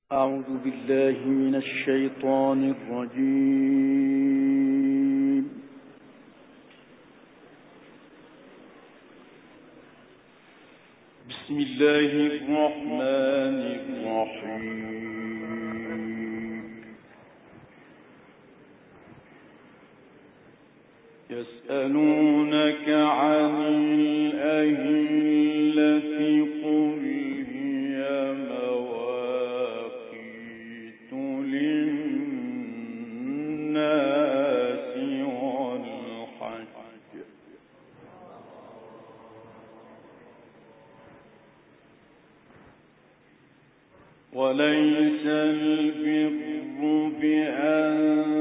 أعوذ بالله من الشيطان الرجيم. بسم الله الرحمن الرحيم. يسألونك عن الأهلة قل هي مواقيت للناس والحج وليس البر بأن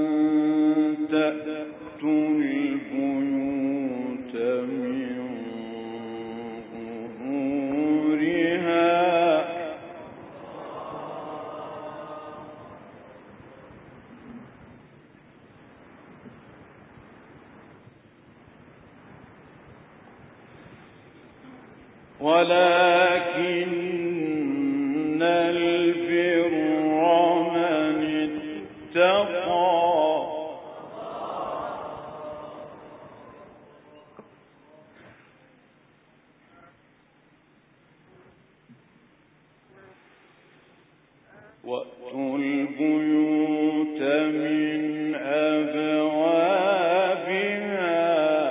تأتوا البيوت من ظهورها ولكن البر من اتقى وأتوا البيوت من أبوابها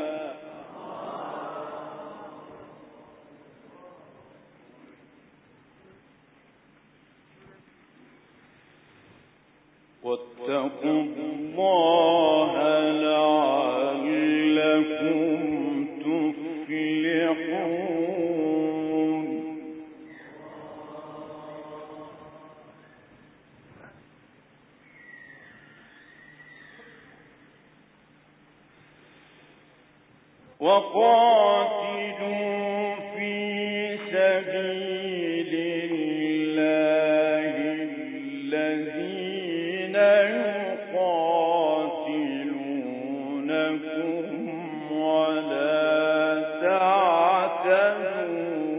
واتقوا الله لعلكم تفلحون. وقاتلوا في سبيل الله الذين يقاتلونكم ولا تعتدوا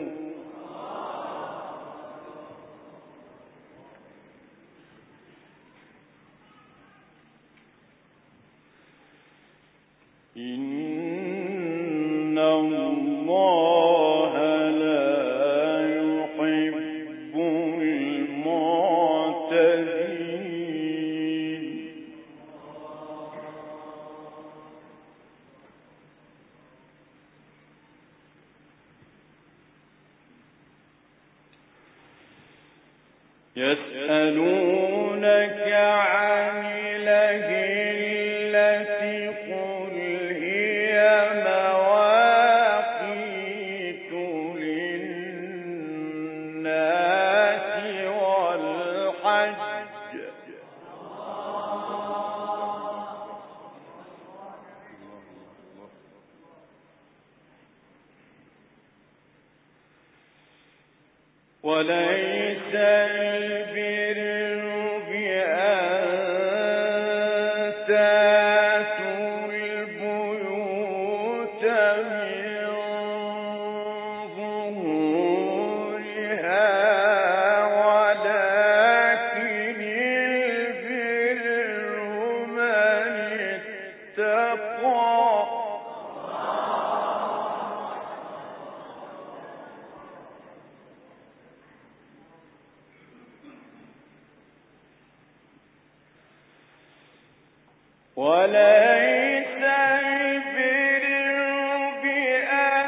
إن الله لا يحب المعتدين. يسألونك عن الأهلة قل هي مواقيت للناس والحج وليس البر بأن تأتوا البيوت من ظهورها ولكن البر من اتقى وليس البر بأن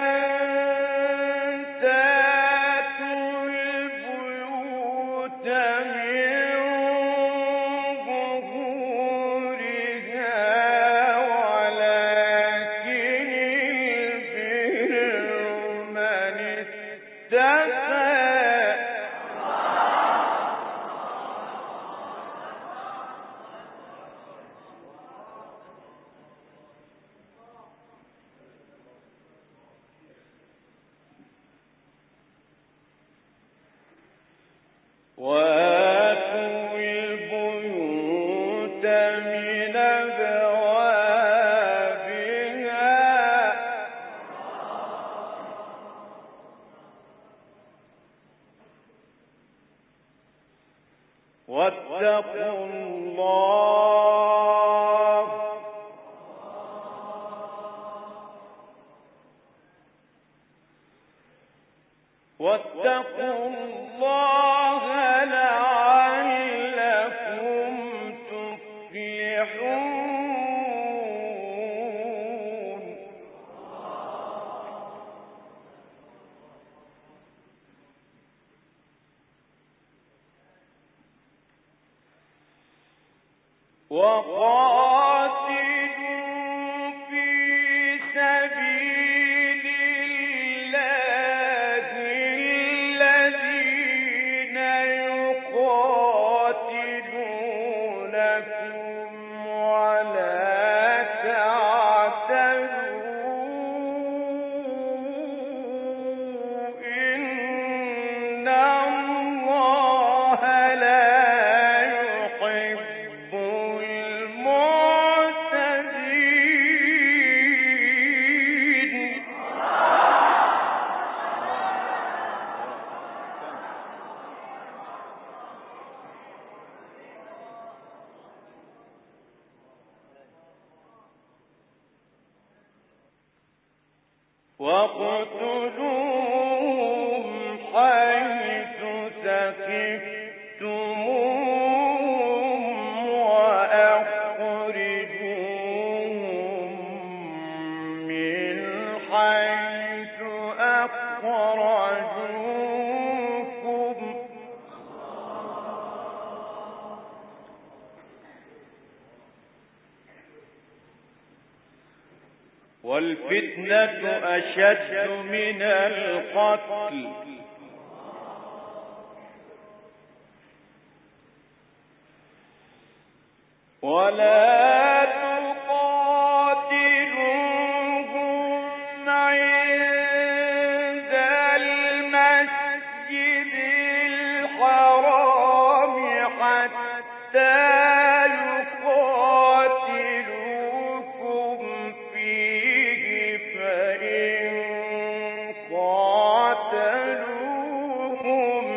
تأتوا البيوت من ظهورها ولكن البر من اتقى وآتوا البيوت من أبوابها واتقوا الله لعلكم تفلحون. وقاتلوا في سبيل الله الذين يقاتلونكم ولا تعتدوا إن الله لا يحب المعتدين. واقتلوهم حيث ثقفتموهم وأخرجوهم من حيث أخرجوكم والفتنة أشد من القتل ولا تقاتلوهم عند المسجد الحرام حتى يقاتلوكم فيه، فإن قاتلوهم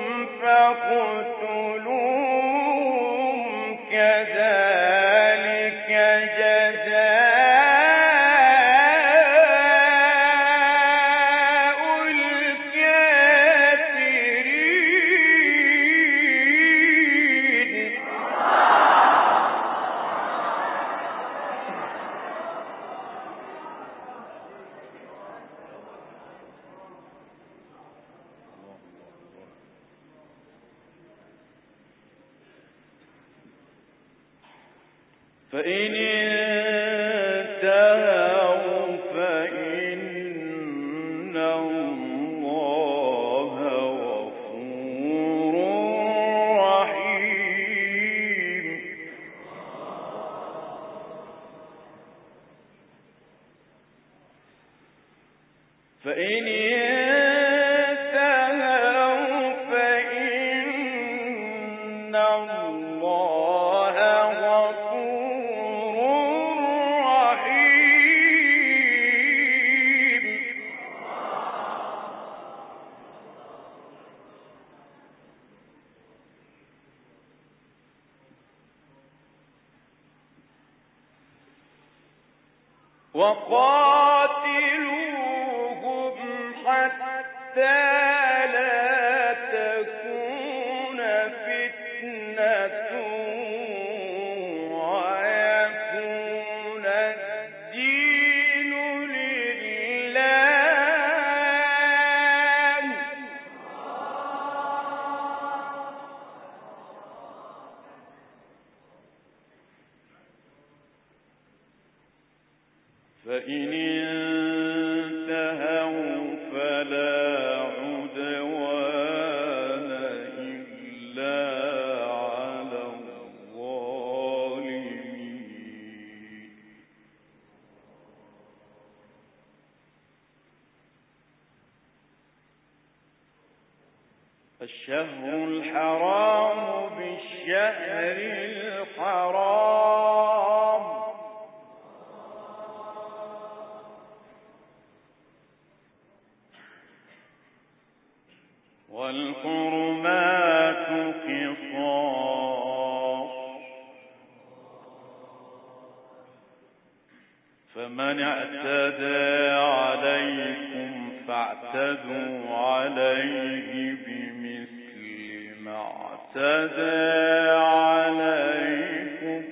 فاقتلوهم كذلك جزاء الكافرين. فإن انتهوا فإن الله غفور رحيم. فإن انتهوا فإن الله غفور رحيم. وقاتلوهم حتى لا تكون فتنة ويكون الدين لله. فإن انتهوا فلا عدوان إلا على الظالمين. الشهر الحرام بالشهر الحرام والحرمات قصاص فمن اعتدى عليكم فاعتدوا عليه بمثل ما اعتدى عليكم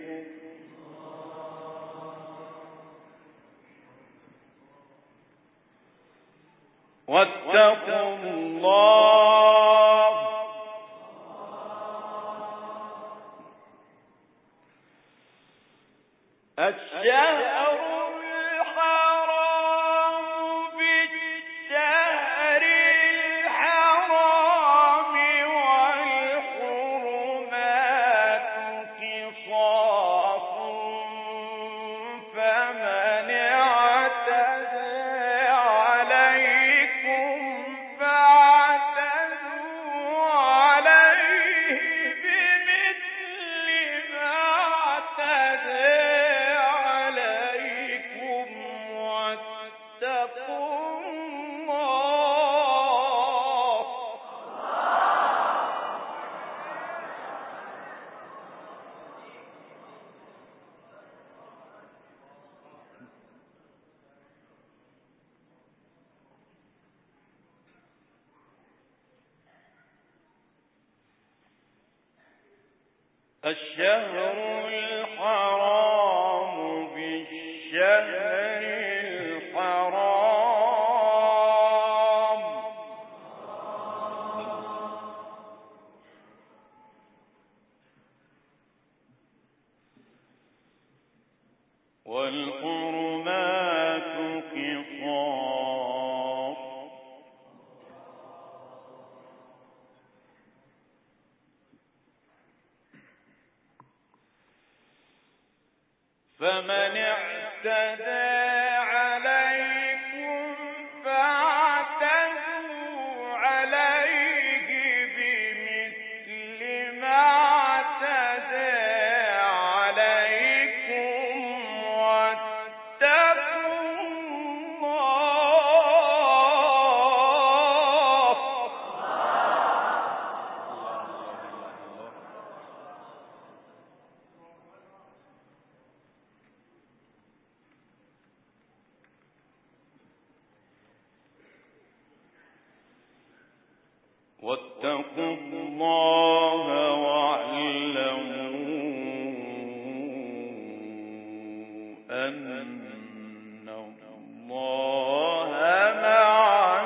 واتقوا الله الشهر الحرام بالشهر الحرام والحرمات قصاص فمن اعتدى عليكم فاعتدوا عليه بمثل ما اعتدى عليكم واتقوا الله الشهر الحرام بالشهر الحرام والحرمات قصاص فمن اعتدى عليكم فاعتدوا عليه بمثل ما اعتدى عليكم واتقوا الله واتقوا الله واعلموا أن الله مع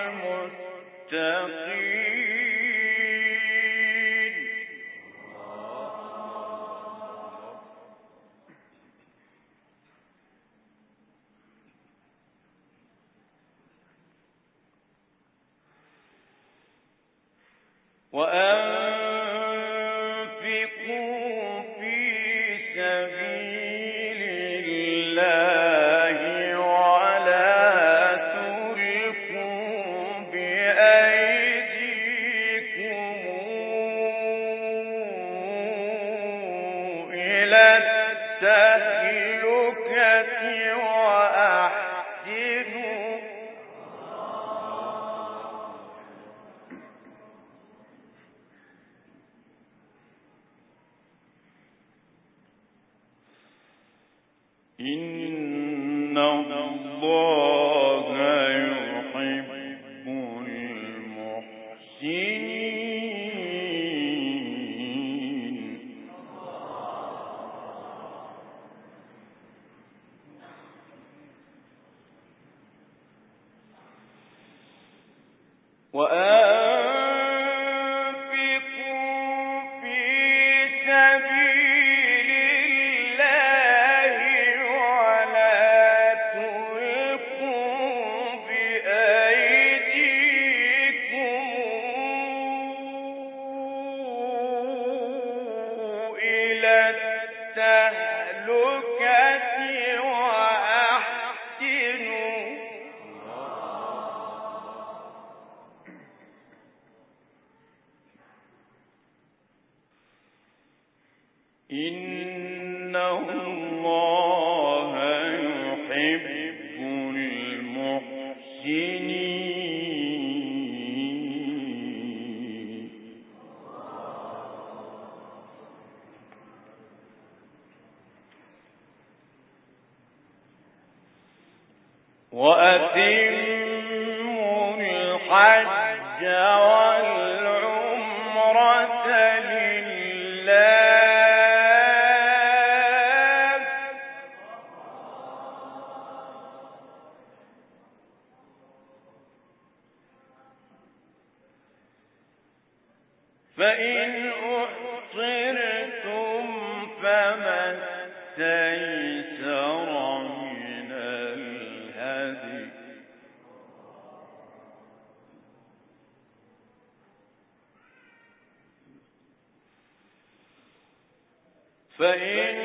المتقين وأنفقوا في سبيل الله ولا تلقوا بأيديكم إلى التهلكة وأحسنوا إن الله يحب المحسنين وأنفقوا في سبيل الله ولا تلقوا بأيديكم إلى التهلكة وأحسنوا إن الله يحب المحسنين وأتموا الحج والعمرة لله فإن أحصرتم فما استيسر من الهدي فإن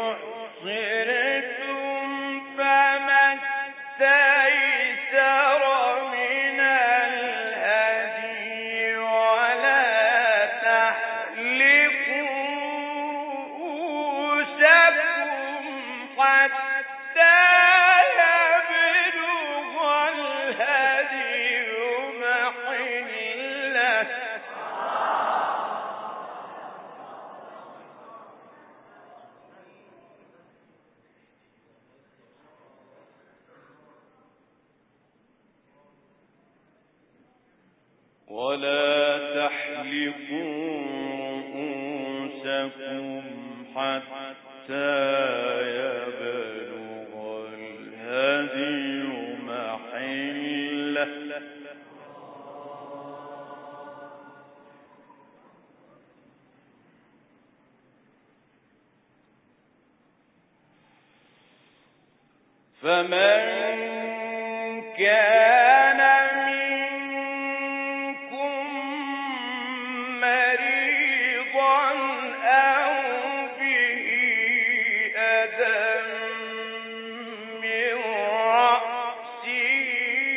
أحصرتم فما استيسر من الهدي ولا تحلقوا رؤوسكم حتى يبلغ الهدي محله ولا تحلقوا رؤوسكم حتى يبلغ الهدي محله فمن كان منكم مريضا أو به أذى من رأسه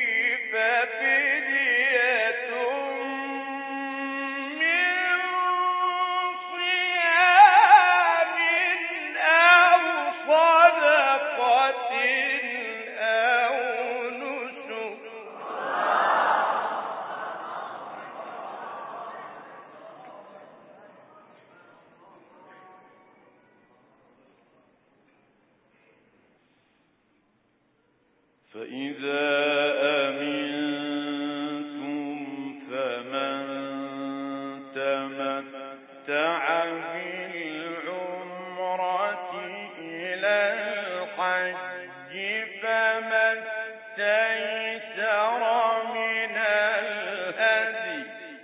ففدية من صيام أو صدقة أو نسك فإذا أمنتم فمن تمتع بالعمرة إلى الحج فما استيسر من الهدي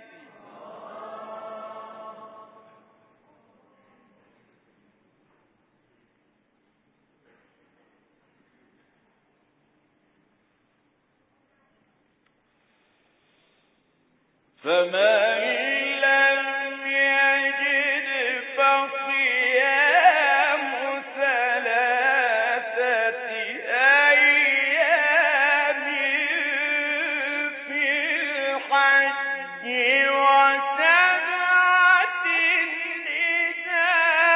فمن لم يجد فصيام ثلاثة أيام في الحج وسبعة إذا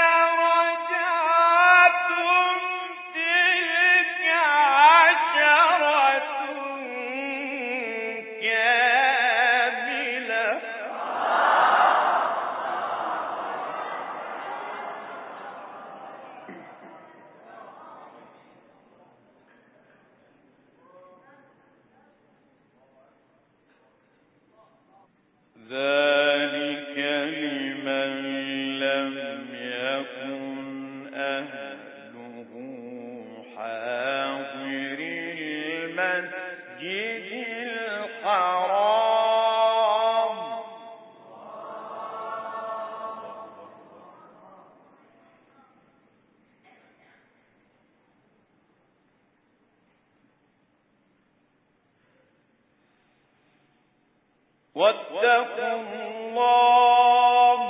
رجعتم تلك عشرة كاملة ذلك لمن لم يكن أهله حاضر المسجد الحرام واتقوا الله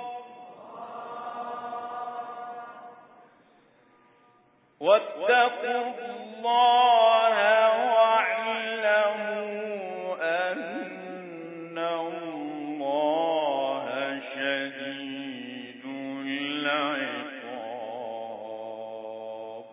واعلموا أن الله شديد العقاب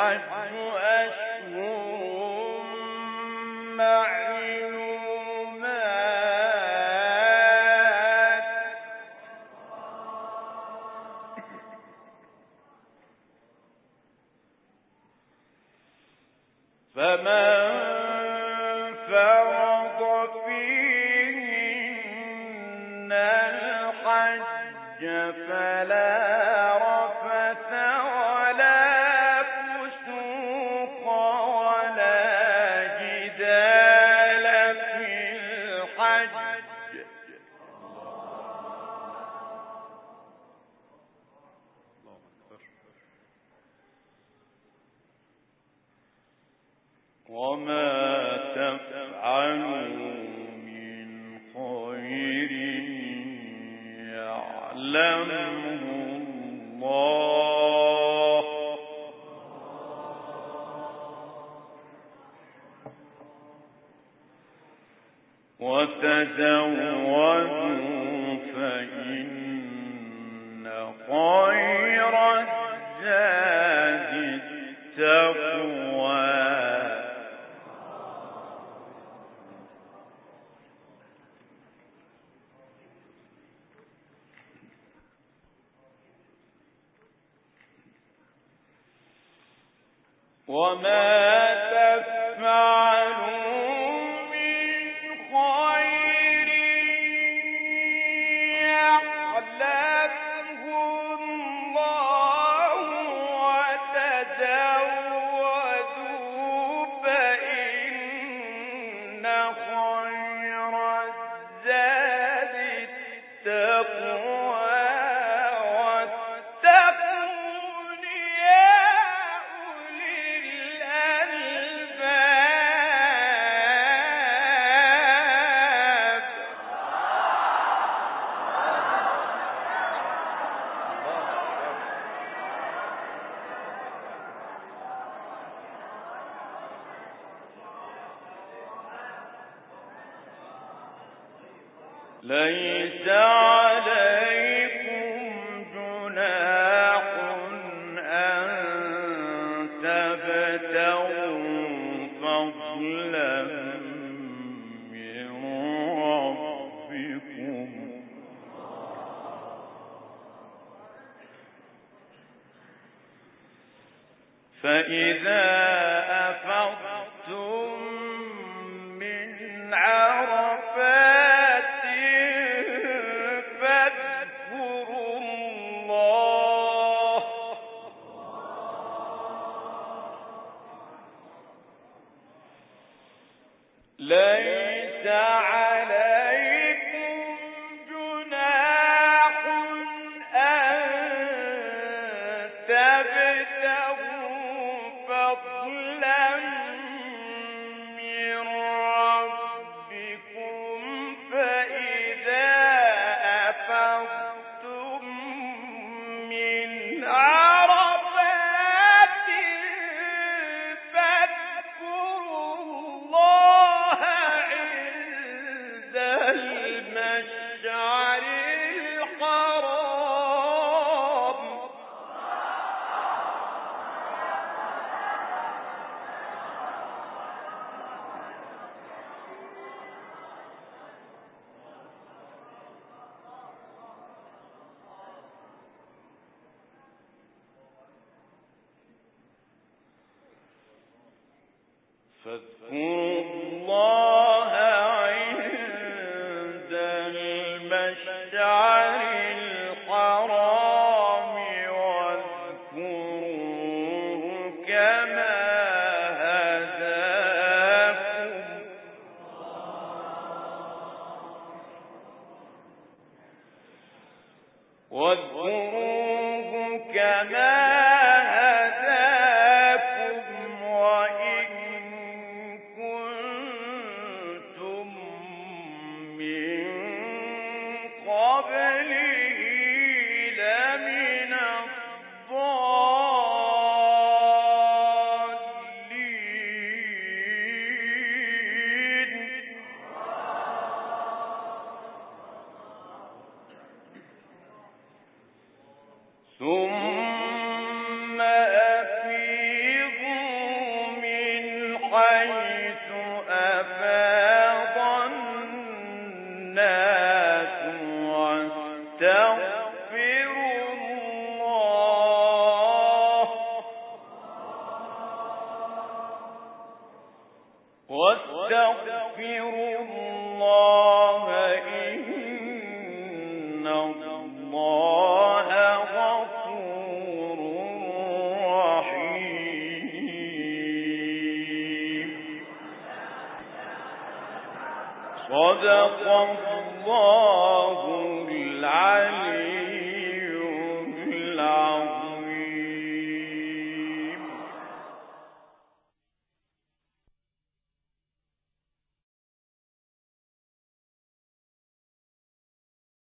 الحج أشهر معلومات فمن فرض فيهن الحج فلا رفث ولا فسوق ولا جدال في الحج وما تفعلوا من خير يعلمه الله وتزودوا فإن خير الزاد التقوى وما تفعلوا من خير يعلمه الله وتزودوا فإن خير الزاد التقوى ليس عليكم جناح أن تبتغوا فضلا من ربكم فإذا أفضتم من عرفات فاذكروا الله ليس عليكم جناح أن تبتغوا فضلا من ربكم فإذا أفضتم من عرفات فاذكروا الله عند المشعر الحرام فاذكروا الله عند المشعر الحرام واذكروه كما هداكم وإن كنتم من قبله لمن الضالين ثم اللَّهَ غَفُورٌ رَّحِيمٌ. صدق الله العلي